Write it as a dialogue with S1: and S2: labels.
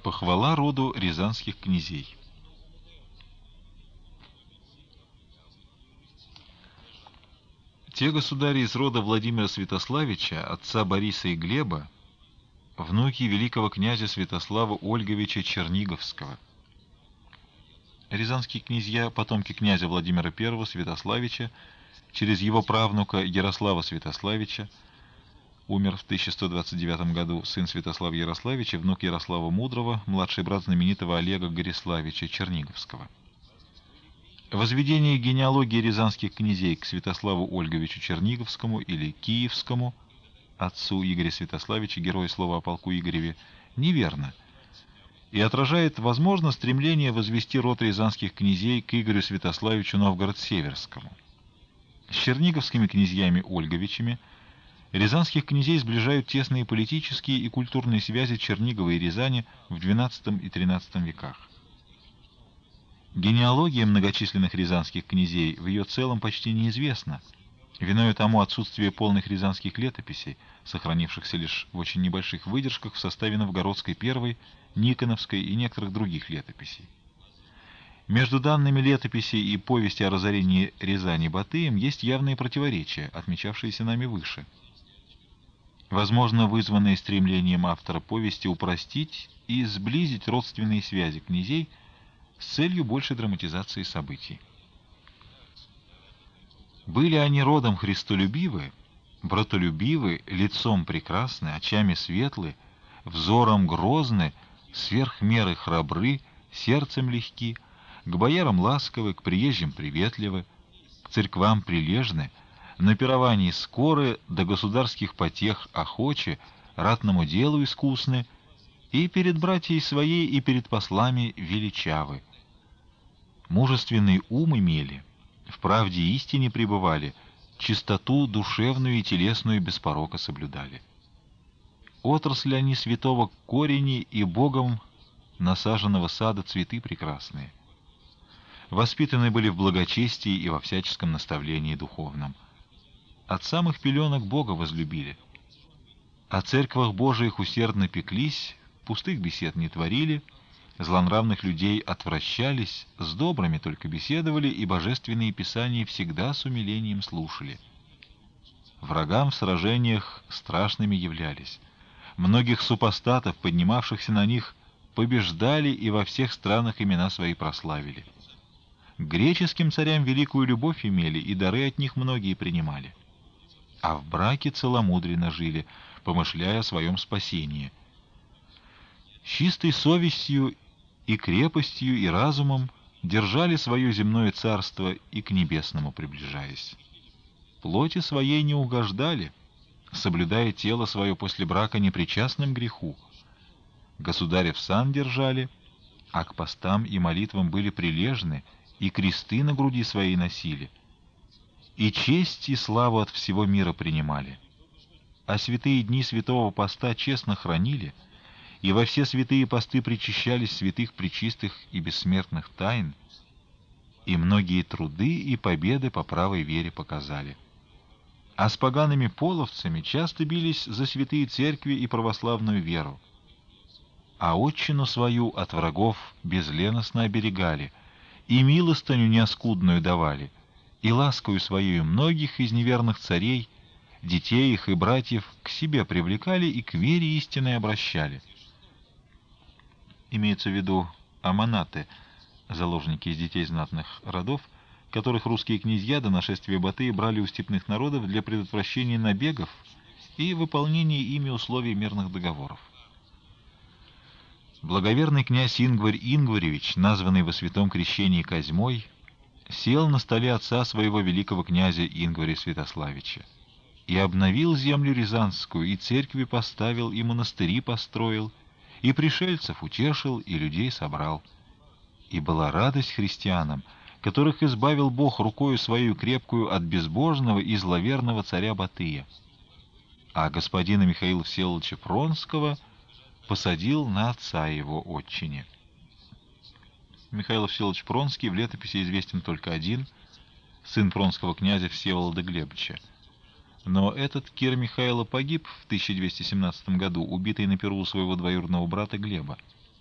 S1: Похвала роду рязанских князей. Те государи из рода Владимира Святославича, отца Бориса и Глеба, внуки великого князя Святослава Ольговича Черниговского. Рязанские князья, потомки князя Владимира I Святославича, через его правнука Ярослава Святославича, умер в 1129 году сын Святослава Ярославича, внук Ярослава Мудрого, младший брат знаменитого Олега Гориславича Черниговского. Возведение генеалогии рязанских князей к Святославу Ольговичу Черниговскому или Киевскому, отцу Игоря Святославича, героя слова о полку Игореве, неверно и отражает, возможно, стремление возвести род рязанских князей к Игорю Святославичу Новгород-Северскому. С черниговскими князьями Ольговичами рязанских князей сближают тесные политические и культурные связи Чернигова и Рязани в XII и XIII веках. Генеалогия многочисленных рязанских князей в ее целом почти неизвестна, виною тому отсутствие полных рязанских летописей, сохранившихся лишь в очень небольших выдержках в составе Новгородской первой, Никоновской и некоторых других летописей. Между данными летописей и повести о разорении Рязани Батыем есть явные противоречия, отмечавшиеся нами выше. Возможно, вызванные стремлением автора повести упростить и сблизить родственные связи князей с целью большей драматизации событий. Были они родом христолюбивы, братолюбивы, лицом прекрасны, очами светлы, взором грозны, сверх меры храбры, сердцем легки, к боярам ласковы, к приезжим приветливы, к церквам прилежны, на пировании скоры, до государских потех охочи, ратному делу искусны, и перед братьей своей, и перед послами величавы. Мужественный ум имели, в правде и истине пребывали, чистоту душевную и телесную без порока соблюдали. Отрасли они святого корени и Богом насаженного сада цветы прекрасные. Воспитаны были в благочестии и во всяческом наставлении духовном. От самых пеленок Бога возлюбили. О церквах Божиих усердно пеклись, пустых бесед не творили, злонравных людей отвращались, с добрыми только беседовали и божественные писания всегда с умилением слушали. Врагам в сражениях страшными являлись. Многих супостатов, поднимавшихся на них, побеждали и во всех странах имена свои прославили. К греческим царям великую любовь имели, и дары от них многие принимали. А в браке целомудренно жили, помышляя о своем спасении. С чистой совестью и крепостью и разумом держали свое земное царство и к небесному приближаясь. Плоти своей не угождали, соблюдая тело свое после брака непричастным греху. Государев сан держали, а к постам и молитвам были прилежны, и кресты на груди своей носили, и честь и славу от всего мира принимали. А святые дни святого поста честно хранили, и во все святые посты причащались святых, пречистых и бессмертных тайн, и многие труды и победы по правой вере показали. А с погаными половцами часто бились за святые церкви и православную веру, а отчину свою от врагов безленостно оберегали, и милостыню неоскудную давали, и ласкою своею многих из неверных царей, детей их и братьев к себе привлекали и к вере истинной обращали. Имеется в виду аманаты, заложники из детей знатных родов, которых русские князья до нашествия Батыя брали у степных народов для предотвращения набегов и выполнения ими условий мирных договоров. Благоверный князь Ингварь Ингваревич, названный во святом крещении Козьмой, сел на столе отца своего великого князя Ингваря Святославича и обновил землю Рязанскую, и церкви поставил, и монастыри построил, и пришельцев утешил, и людей собрал. И была радость христианам, которых избавил Бог рукою своей крепкую от безбожного и зловерного царя Батыя. А господина Михаила Всеволодовича Пронского посадил на отца его отчине. Михаил Всеволодович Пронский в летописи известен только один, сын пронского князя Всеволода Глебовича. Но этот Кир Михайло погиб в 1217 году, убитый на перу своего двоюродного брата Глеба.